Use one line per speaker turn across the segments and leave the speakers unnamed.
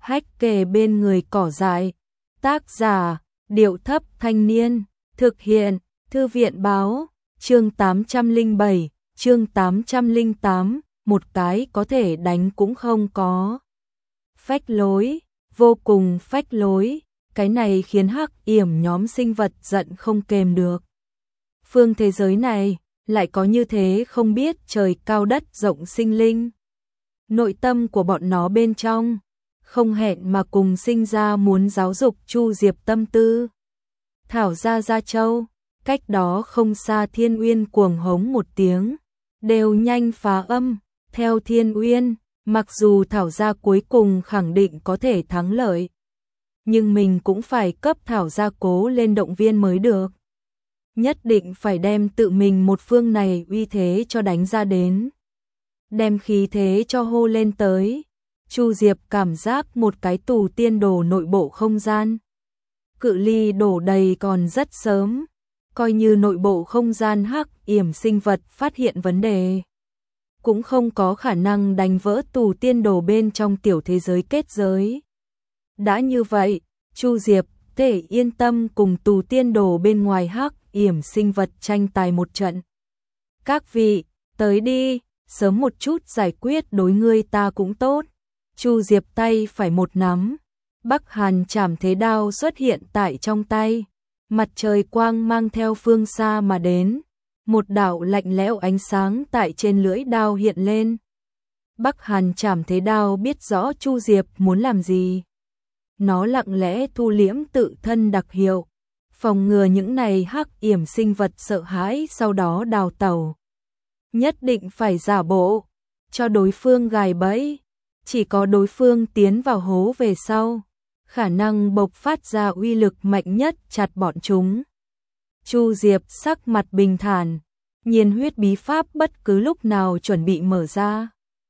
Hách kề bên người cỏ dại. Tác giả, Điệu Thấp Thanh Niên. Thực hiện, Thư viện báo. Chương 807, chương 808, một cái có thể đánh cũng không có. Phách lối, vô cùng phách lối, cái này khiến Hắc Yểm nhóm sinh vật giận không kềm được. Phương thế giới này, lại có như thế không biết trời cao đất rộng sinh linh. Nội tâm của bọn nó bên trong, không hẹn mà cùng sinh ra muốn giáo dục Chu Diệp tâm tư. Thảo ra Gia Châu, cách đó không xa Thiên Uyên cuồng hống một tiếng, đều nhanh phá âm, theo Thiên Uyên, mặc dù Thảo gia cuối cùng khẳng định có thể thắng lợi, nhưng mình cũng phải cấp Thảo gia cố lên động viên mới được. Nhất định phải đem tự mình một phương này uy thế cho đánh ra đến. Đem khí thế cho hô lên tới. Chu Diệp cảm giác một cái tù tiên đồ nội bộ không gian. Cự ly đổ đầy còn rất sớm, coi như nội bộ không gian Hắc Yểm sinh vật phát hiện vấn đề, cũng không có khả năng đánh vỡ tù tiên đồ bên trong tiểu thế giới kết giới. Đã như vậy, Chu Diệp thể yên tâm cùng tù tiên đồ bên ngoài Hắc Yểm sinh vật tranh tài một trận. Các vị, tới đi, sớm một chút giải quyết đối ngươi ta cũng tốt. Chu Diệp tay phải một nắm, Bắc Hàn Trảm Thế Đao xuất hiện tại trong tay, mặt trời quang mang theo phương xa mà đến, một đạo lạnh lẽo ánh sáng tại trên lưỡi đao hiện lên. Bắc Hàn Trảm Thế Đao biết rõ Chu Diệp muốn làm gì. Nó lặng lẽ thu liễm tự thân đặc hiệu, phòng ngừa những này Hắc Yểm sinh vật sợ hãi sau đó đào tẩu. Nhất định phải giả bộ, cho đối phương gài bẫy, chỉ có đối phương tiến vào hố về sau, khả năng bộc phát ra uy lực mạnh nhất chặt bọn chúng. Chu Diệp sắc mặt bình thản, nhiên huyết bí pháp bất cứ lúc nào chuẩn bị mở ra.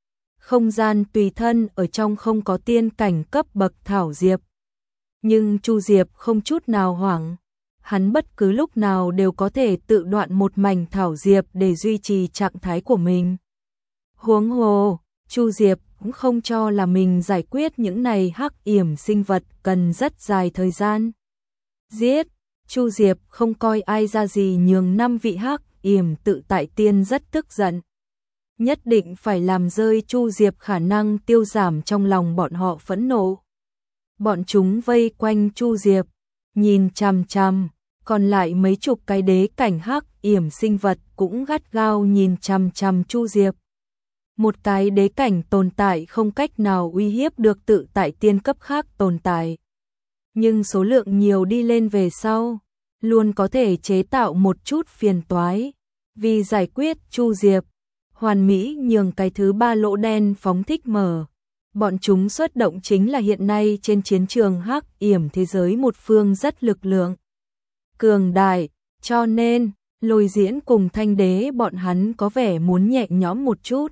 Không gian tùy thân ở trong không có tiên cảnh cấp bậc Thảo Diệp. Nhưng Chu Diệp không chút nào hoảng, hắn bất cứ lúc nào đều có thể tự đoạn một mảnh Thảo Diệp để duy trì trạng thái của mình. Huống hồ, Chu Diệp cũng không cho là mình giải quyết những này Hắc Yểm sinh vật cần rất dài thời gian. Giết, Chu Diệp không coi ai ra gì nhường 5 vị Hắc Yểm tự tại tiên rất tức giận. Nhất định phải làm rơi Chu Diệp khả năng tiêu giảm trong lòng bọn họ phẫn nộ. Bọn chúng vây quanh Chu Diệp, nhìn chằm chằm, còn lại mấy chục cái đế cảnh Hắc Yểm sinh vật cũng gắt gao nhìn chằm chằm Chu Diệp. Một cái đế cảnh tồn tại không cách nào uy hiếp được tự tại tiên cấp khác tồn tại. Nhưng số lượng nhiều đi lên về sau, luôn có thể chế tạo một chút phiền toái. Vì giải quyết Chu Diệp, hoàn mỹ nhường cái thứ 3 lỗ đen phóng thích mở. Bọn chúng xuất động chính là hiện nay trên chiến trường Hắc Yểm thế giới một phương rất lực lượng cường đại, cho nên Lôi Diễn cùng Thanh Đế bọn hắn có vẻ muốn nhẹ nhõm một chút.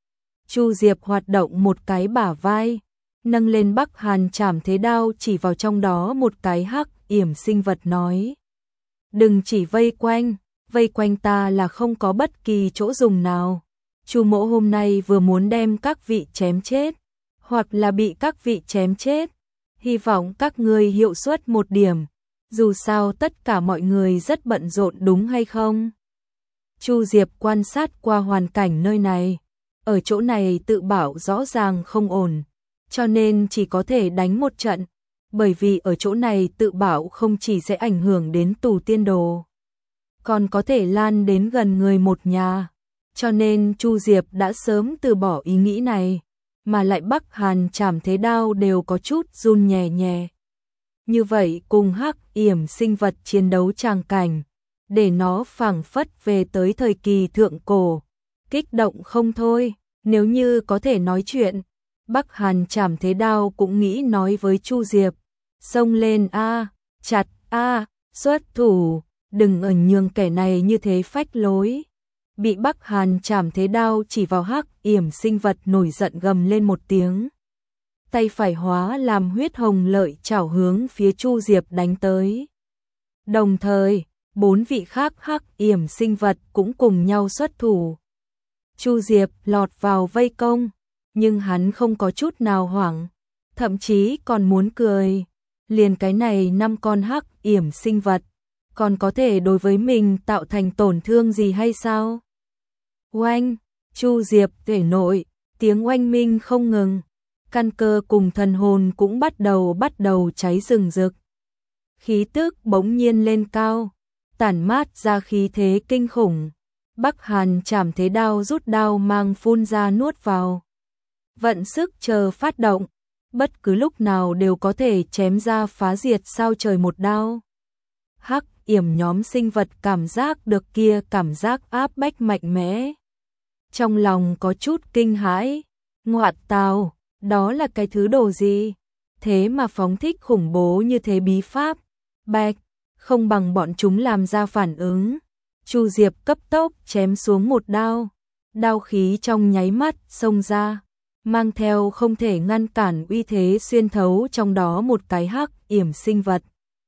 Chu Diệp hoạt động một cái bả vai, nâng lên Bắc Hàn Trảm Thế Đao chỉ vào trong đó một cái Hắc Yểm sinh vật nói. Đừng chỉ vây quanh ta là không có bất kỳ chỗ dùng nào. Chu mỗ hôm nay vừa muốn đem các vị chém chết, hoặc là bị các vị chém chết. Hy vọng các ngươi hiệu suất một điểm, dù sao tất cả mọi người rất bận rộn đúng hay không? Chu Diệp quan sát qua hoàn cảnh nơi này. Ở chỗ này tự bảo rõ ràng không ổn, cho nên chỉ có thể đánh một trận, bởi vì ở chỗ này tự bảo không chỉ sẽ ảnh hưởng đến tù tiên đồ, còn có thể lan đến gần người một nhà, cho nên Chu Diệp đã sớm từ bỏ ý nghĩ này, mà lại Bắc Hàn Trảm Thế Đao đều có chút run nhẹ nhẹ. Như vậy cùng Hắc Yểm sinh vật chiến đấu tràng cảnh, để nó phảng phất về tới thời kỳ thượng cổ. Kích động không thôi, nếu như có thể nói chuyện, Bắc Hàn Trảm Thế Đao cũng nghĩ nói với Chu Diệp, xông lên a, chặt a, xuất thủ, đừng ẩn nhường kẻ này như thế phách lối. Bị Bắc Hàn Trảm Thế Đao chỉ vào Hắc Yểm sinh vật nổi giận gầm lên một tiếng. Tay phải hóa làm huyết hồng lợi chảo hướng phía Chu Diệp đánh tới. Đồng thời, 4 vị khác Hắc Yểm sinh vật cũng cùng nhau xuất thủ. Chu Diệp lọt vào vây công, nhưng hắn không có chút nào hoảng, thậm chí còn muốn cười. Liền cái này 5 con hắc yểm sinh vật, còn có thể đối với mình tạo thành tổn thương gì hay sao? Oanh, Chu Diệp thể nội, tiếng oanh minh không ngừng, căn cơ cùng thần hồn cũng bắt đầu cháy rừng rực. Khí tức bỗng nhiên lên cao, tản mát ra khí thế kinh khủng. Bắc Hàn Trảm Thế Đao rút đao mang phun ra nuốt vào. Vận sức chờ phát động, bất cứ lúc nào đều có thể chém ra phá diệt sao trời một đao. Hắc yểm nhóm sinh vật cảm giác được kia cảm giác áp bách mạnh mẽ. Trong lòng có chút kinh hãi, ngoạn tào, đó là cái thứ đồ gì? Thế mà phóng thích khủng bố như thế bí pháp. Bạch, không bằng bọn chúng làm ra phản ứng. Chu Diệp cấp tốc chém xuống một đao, đao khí trong nháy mắt xông ra, mang theo không thể ngăn cản uy thế xuyên thấu trong đó một cái hắc yểm sinh vật.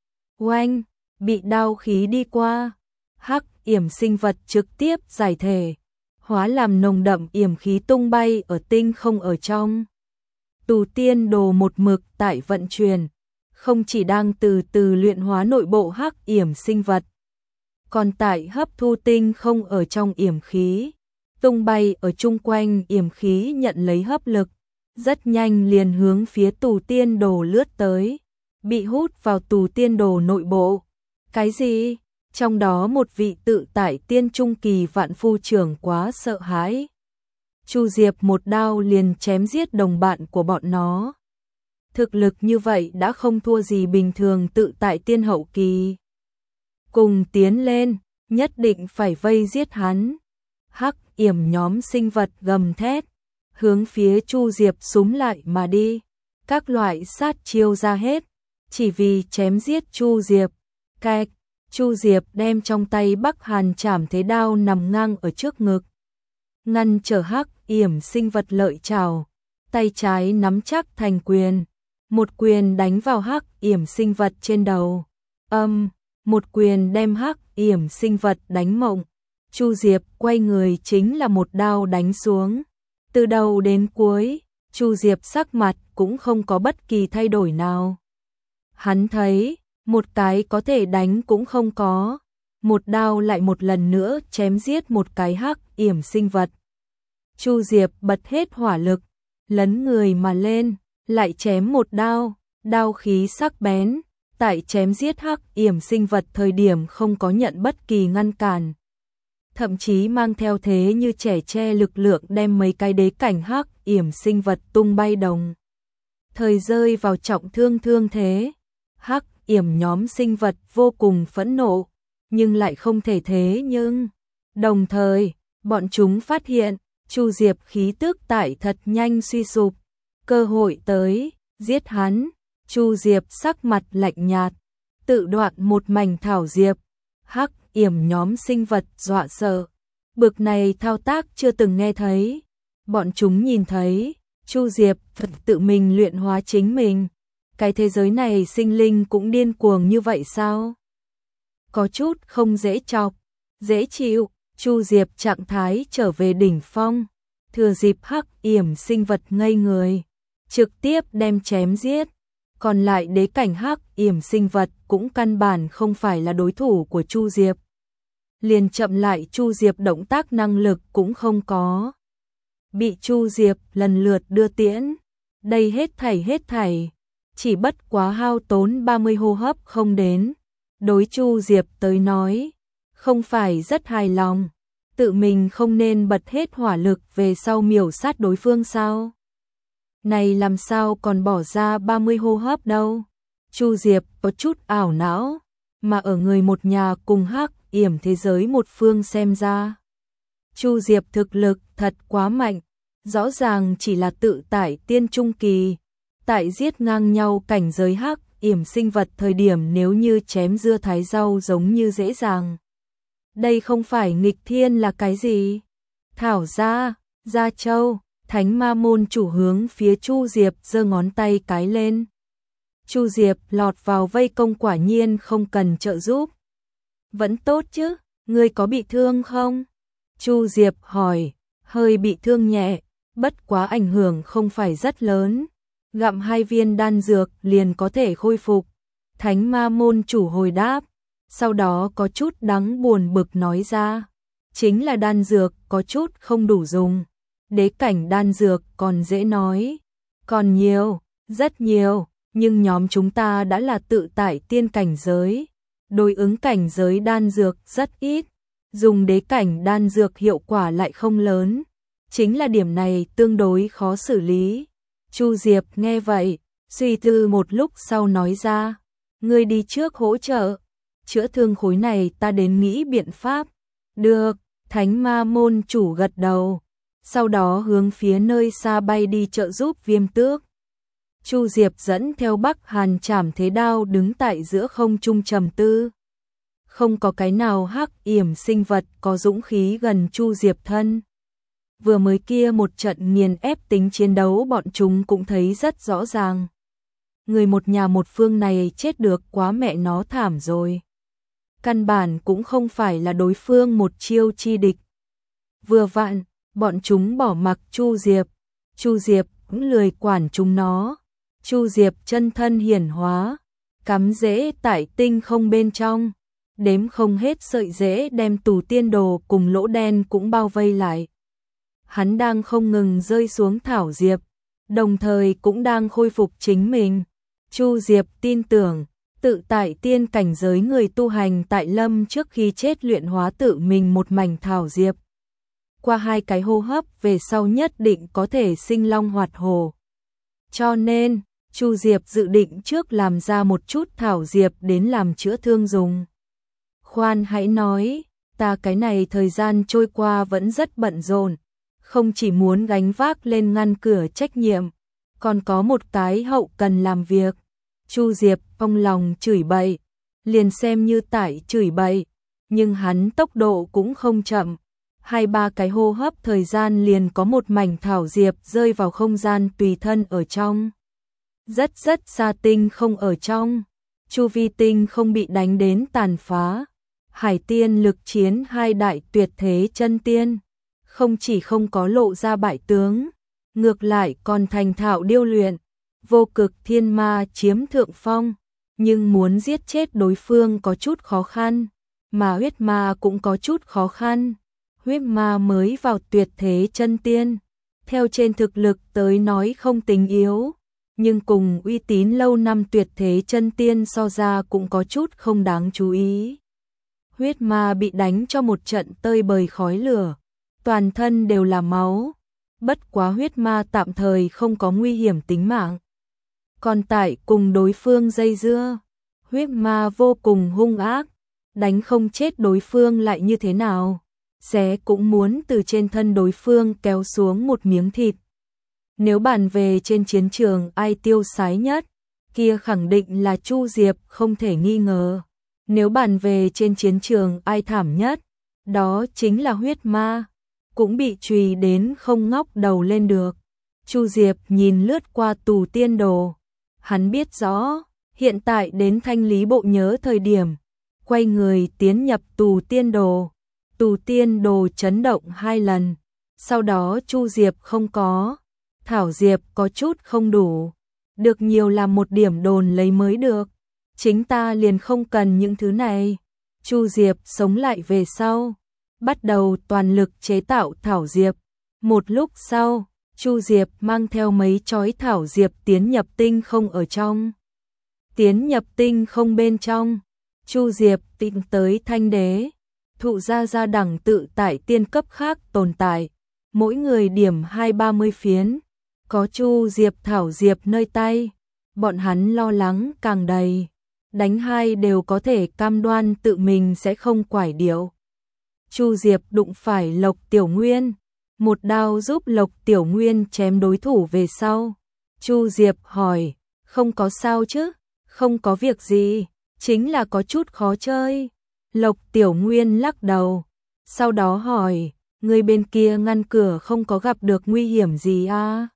Oanh, bị đao khí đi qua, hắc yểm sinh vật trực tiếp giải thể, hóa làm nồng đậm yểm khí tung bay ở tinh không ở trong. Tù tiên đồ một mực tại vận chuyển, không chỉ đang từ từ luyện hóa nội bộ hắc yểm sinh vật, còn tại hấp thu tinh không ở trong yểm khí, tung bay ở chung quanh yểm khí nhận lấy hấp lực, rất nhanh liền hướng phía tù tiên đồ lướt tới, bị hút vào tù tiên đồ nội bộ. Cái gì? Trong đó một vị tự tại tiên trung kỳ vạn phu trưởng quá sợ hãi. Chu Diệp một đao liền chém giết đồng bạn của bọn nó. Thực lực như vậy đã không thua gì bình thường tự tại tiên hậu kỳ. Cùng tiến lên, nhất định phải vây giết hắn. Hắc yểm nhóm sinh vật gầm thét, hướng phía Chu Diệp xúm lại mà đi. Các loại sát chiêu ra hết, chỉ vì chém giết Chu Diệp. Cạch, Chu Diệp đem trong tay Bắc Hàn Trảm Thế Đao nằm ngang ở trước ngực, ngăn trở hắc yểm sinh vật lợi chảo, tay trái nắm chắc thành quyền, một quyền đánh vào hắc yểm sinh vật trên đầu. Một quyền đem hắc yểm sinh vật đánh mộng. Chu Diệp quay người chính là một đao đánh xuống. Từ đầu đến cuối, Chu Diệp sắc mặt cũng không có bất kỳ thay đổi nào. Hắn thấy, một cái có thể đánh cũng không có. Một đao lại một lần nữa chém giết một cái hắc yểm sinh vật. Chu Diệp bật hết hỏa lực, lấn người mà lên, lại chém một đao, đao khí sắc bén, tại chém giết hắc yểm sinh vật thời điểm không có nhận bất kỳ ngăn cản. Thậm chí mang theo thế như trẻ tre lực lượng đem mấy cái đế cảnh hắc yểm sinh vật tung bay đồng thời rơi vào trọng thương thế. Hắc yểm nhóm sinh vật vô cùng phẫn nộ, nhưng lại không thể thế nhưng. Đồng thời, bọn chúng phát hiện, Chu Diệp khí tức tại thật nhanh suy sụp. Cơ hội tới, giết hắn. Chu Diệp sắc mặt lạnh nhạt, tự đoạn một mảnh thảo diệp. Hắc yểm nhóm sinh vật dọa sợ. Bực này thao tác chưa từng nghe thấy. Bọn chúng nhìn thấy, Chu Diệp thật tự mình luyện hóa chính mình. Cái thế giới này sinh linh cũng điên cuồng như vậy sao? Có chút không dễ chọc, dễ chịu. Chu Diệp trạng thái trở về đỉnh phong, thừa dịp hắc yểm sinh vật ngây người, trực tiếp đem chém giết. Còn lại đế cảnh hắc yểm sinh vật cũng căn bản không phải là đối thủ của Chu Diệp. Liền chậm lại Chu Diệp động tác năng lực cũng không có. Bị Chu Diệp lần lượt đưa tiễn. Đây hết thảy, chỉ bất quá hao tốn 30 hô hấp không đến. Đối Chu Diệp tới nói, không phải rất hài lòng. Tự mình không nên bật hết hỏa lực về sau miểu sát đối phương sao? Này làm sao còn bỏ ra 30 hô hấp đâu? Chu Diệp có chút ảo não, mà ở người một nhà cùng hắc yểm thế giới một phương xem ra. Chu Diệp thực lực thật quá mạnh, rõ ràng chỉ là tự tại tiên trung kỳ, tại giết ngang nhau cảnh giới hắc yểm sinh vật thời điểm nếu như chém dưa thái rau giống như dễ dàng. Đây không phải nghịch thiên là cái gì? Thảo Gia Châu, Thánh Ma môn chủ hướng phía Chu Diệp giơ ngón tay cái lên. Chu Diệp lọt vào vây công quả nhiên không cần trợ giúp. Vẫn tốt chứ, ngươi có bị thương không? Chu Diệp hỏi, hơi bị thương nhẹ, bất quá ảnh hưởng không phải rất lớn. Gặm 2 viên đan dược liền có thể khôi phục. Thánh ma môn chủ hồi đáp, sau đó có chút đắng buồn bực nói ra. Chính là đan dược có chút không đủ dùng. Đế cảnh đan dược còn dễ nói. Còn nhiều, rất nhiều, nhưng nhóm chúng ta đã là tự tại tiên cảnh giới. Đối ứng cảnh giới đan dược rất ít. Dùng đế cảnh đan dược hiệu quả lại không lớn. Chính là điểm này tương đối khó xử lý. Chu Diệp nghe vậy, suy tư một lúc sau nói ra. Ngươi đi trước hỗ trợ. Chữa thương khối này ta đến nghĩ biện pháp. Được, Thánh ma môn chủ gật đầu. Sau đó hướng phía nơi xa bay đi trợ giúp Viêm Tước. Chu Diệp dẫn theo Bắc Hàn Trảm Thế Đao đứng tại giữa không trung trầm tư. Không có cái nào hắc yểm sinh vật có dũng khí gần Chu Diệp thân. Vừa mới kia một trận nghiền ép tính chiến đấu bọn chúng cũng thấy rất rõ ràng. Người một nhà một phương này chết được quá mẹ nó thảm rồi. Căn bản cũng không phải là đối phương một chiêu chi địch. Vừa vặn, bọn chúng bỏ mặc Chu Diệp. Chu Diệp cũng lười quản chúng nó. Chu Diệp chân thân hiển hóa, cắm rễ tại tinh không bên trong. Đếm không hết sợi rễ đem Tù Tiên Đồ cùng lỗ đen cũng bao vây lại. Hắn đang không ngừng rơi xuống thảo diệp, đồng thời cũng đang khôi phục chính mình. Chu Diệp tin tưởng, tự tại tiên cảnh giới người tu hành tại lâm trước khi chết luyện hóa tự mình một mảnh thảo diệp. Qua 2 cái hô hấp về sau nhất định có thể sinh long hoạt hổ. Cho nên, Chu Diệp dự định trước làm ra một chút thảo diệp đến làm chữa thương dùng. Khoan hãy nói, ta cái này thời gian trôi qua vẫn rất bận rộn, không chỉ muốn gánh vác lên ngăn cửa trách nhiệm, còn có một cái hậu cần làm việc. Chu Diệp trong lòng chửi bậy, liền xem như tại chửi bậy, nhưng hắn tốc độ cũng không chậm. 2-3 cái hô hấp thời gian liền có một mảnh thảo diệp rơi vào không gian tùy thân ở trong. Rất xa tinh không ở trong, chu vi tinh không bị đánh đến tàn phá. Hải tiên lực chiến 2 đại tuyệt thế chân tiên, không chỉ không có lộ ra bại tướng, ngược lại còn thành thạo điêu luyện. Vô cực thiên ma chiếm thượng phong, nhưng muốn giết chết đối phương có chút khó khăn, mà huyết ma cũng có chút khó khăn. Huyết ma mới vào tuyệt thế chân tiên, theo trên thực lực tới nói không tính yếu, nhưng cùng uy tín lâu năm tuyệt thế chân tiên so ra cũng có chút không đáng chú ý. Huyết ma bị đánh cho một trận tơi bời khói lửa, toàn thân đều là máu, bất quá huyết ma tạm thời không có nguy hiểm tính mạng. Còn tại cùng đối phương dây dưa, huyết ma vô cùng hung ác, đánh không chết đối phương lại như thế nào, sẽ cũng muốn từ trên thân đối phương kéo xuống một miếng thịt. Nếu bàn về trên chiến trường ai tiêu sái nhất, kia khẳng định là Chu Diệp không thể nghi ngờ. Nếu bàn về trên chiến trường ai thảm nhất, đó chính là huyết ma, cũng bị chùy đến không ngóc đầu lên được. Chu Diệp nhìn lướt qua Tù Tiên Đồ, hắn biết rõ, hiện tại đến thanh lý bộ nhớ thời điểm, quay người tiến nhập Tù Tiên Đồ. Tù Tiên Đồ chấn động 2 lần, sau đó Chu Diệp không có, thảo diệp có chút không đủ, được nhiều làm một điểm đồn lấy mới được. Chính ta liền không cần những thứ này. Chu Diệp sống lại về sau, bắt đầu toàn lực chế tạo thảo diệp. Một lúc sau, Chu Diệp mang theo mấy chói thảo diệp tiến nhập tinh không ở trong. Tiến nhập tinh không bên trong, Chu Diệp tìm tới Thanh Đế, thụ gia đẳng tự tại tiên cấp khác tồn tại, mỗi người điểm 20-30 phiến, có Chu Diệp thảo diệp nơi tay, bọn hắn lo lắng càng đầy. Đánh 2 đều có thể cam đoan tự mình sẽ không quải điệu. Chu Diệp đụng phải Lộc Tiểu Nguyên, một đao giúp Lộc Tiểu Nguyên chém đối thủ về sau. Chu Diệp hỏi, không có sao chứ? Không có việc gì, chính là có chút khó chơi. Lộc Tiểu Nguyên lắc đầu, sau đó hỏi, người bên kia ngăn cửa không có gặp được nguy hiểm gì à?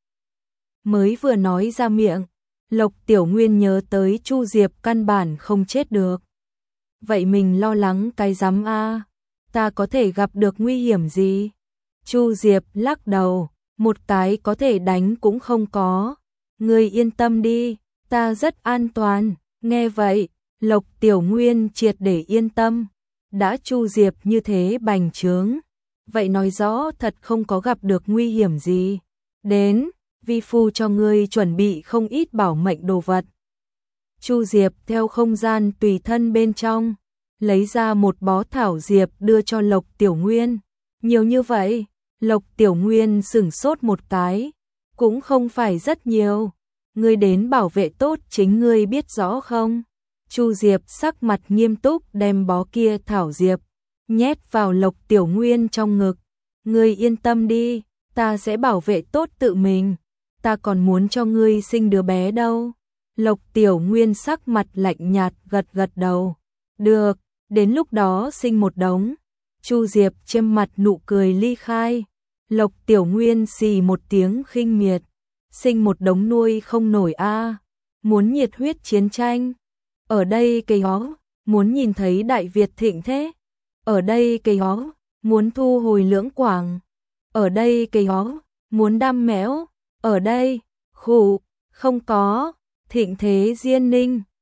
Mới vừa nói ra miệng, Lộc Tiểu Nguyên nhớ tới Chu Diệp căn bản không chết được. Vậy mình lo lắng cái rắm a, ta có thể gặp được nguy hiểm gì? Chu Diệp lắc đầu, một cái có thể đánh cũng không có. Ngươi yên tâm đi, ta rất an toàn. Nghe vậy, Lộc Tiểu Nguyên triệt để yên tâm. Đã Chu Diệp như thế bành trướng, vậy nói rõ thật không có gặp được nguy hiểm gì. Đến, vi phu cho ngươi chuẩn bị không ít bảo mệnh đồ vật. Chu Diệp theo không gian tùy thân bên trong, lấy ra một bó thảo diệp đưa cho Lộc Tiểu Nguyên. Nhiều như vậy, Lộc Tiểu Nguyên sửng sốt một cái, cũng không phải rất nhiều. Ngươi đến bảo vệ tốt chính ngươi biết rõ không? Chu Diệp sắc mặt nghiêm túc đem bó kia thảo diệp nhét vào Lộc Tiểu Nguyên trong ngực. Ngươi yên tâm đi, ta sẽ bảo vệ tốt tự mình. Ta còn muốn cho ngươi sinh đứa bé đâu. Lộc Tiểu Nguyên sắc mặt lạnh nhạt gật gật đầu. Được, đến lúc đó sinh một đống. Chu Diệp chêm mặt nụ cười ly khai. Lộc Tiểu Nguyên xì một tiếng khinh miệt. Sinh một đống nuôi không nổi a. Muốn nhiệt huyết chiến tranh. Ở đây cây hó, muốn nhìn thấy Đại Việt thịnh thế. Ở đây cây hó, muốn thu hồi Lưỡng Quảng. Ở đây cây hó, muốn đam mẽo. Ở đây, khụ, không có, thịnh thế Diên Ninh.